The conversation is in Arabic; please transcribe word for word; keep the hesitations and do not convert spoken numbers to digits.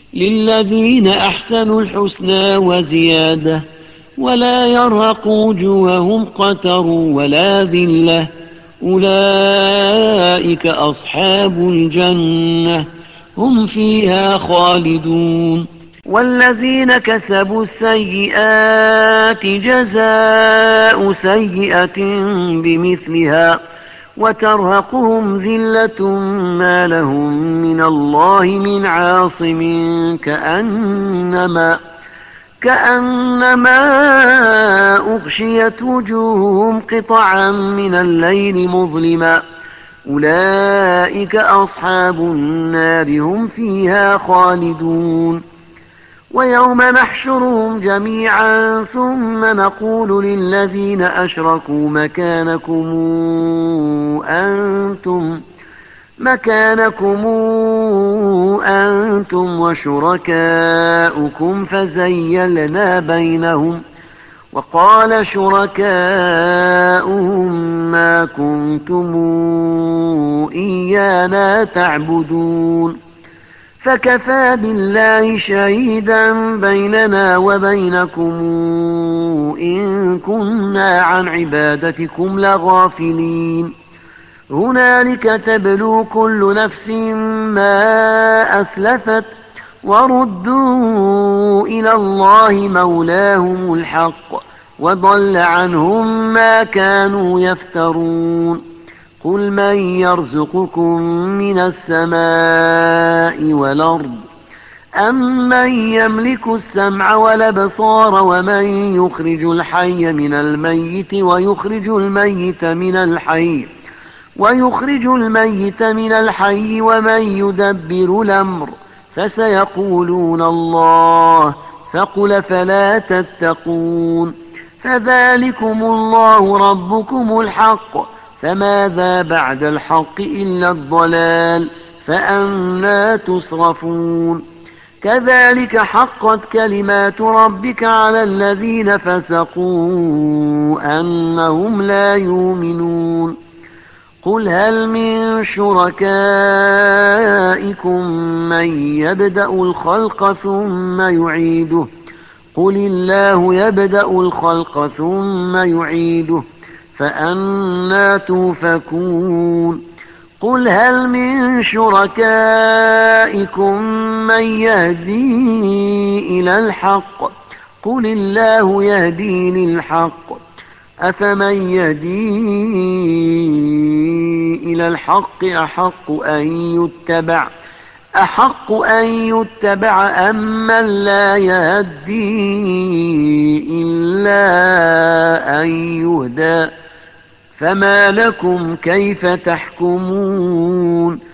للذين أحسنوا الحسنى وزيادة ولا يرهق وجوههم قتر ولا ذلة أولئك أصحاب الجنة هم فيها خالدون. والذين كسبوا السيئات جزاء سيئة بمثلها وترهقهم ذلة ما لهم من الله من عاصم كأنما كأنما أغشيت وجوههم قطعا من الليل مظلما أولئك أصحاب النار هم فيها خالدون. ويوم نحشرهم جميعا ثم نقول للذين أشركوا مكانكم أنتم مكانكم أنتم وشركاؤكم فزيلنا بينهم وقال شركاؤهم ما كنتم إيانا تعبدون فكفى بالله شهيدا بيننا وبينكم إن كنا عن عبادتكم لغافلين. هنالك تبلو كل نفس ما أسلفت وردوا إلى الله مولاهم الحق وضل عنهم ما كانوا يفترون. قل من يرزقكم من السماء والأرض أم من يملك السمع والأبصار ومن يخرج الحي من الميت ويخرج الميت من الحي ويخرج الميت من الحي ومن يدبر الأمر فسيقولون الله فقل فلا تتقون. فذلكم الله ربكم الحق فماذا بعد الحق إلا الضلال فأنى تصرفون. كذلك حقت كلمات ربك على الذين فسقوا أنهم لا يؤمنون. قل هل من شركائكم من يبدأ الخلق ثم يعيده قل الله يبدأ الخلق ثم يعيده فأنى توفكون. قل هل من شركائكم من يهدي إلى الحق قل الله يهدي للحق أفمن يهدي إلى الحق أحق أن يتبع أحق أن يتبع أم من لا يهدي إلا أن يهدى فما لكم كيف تحكمون.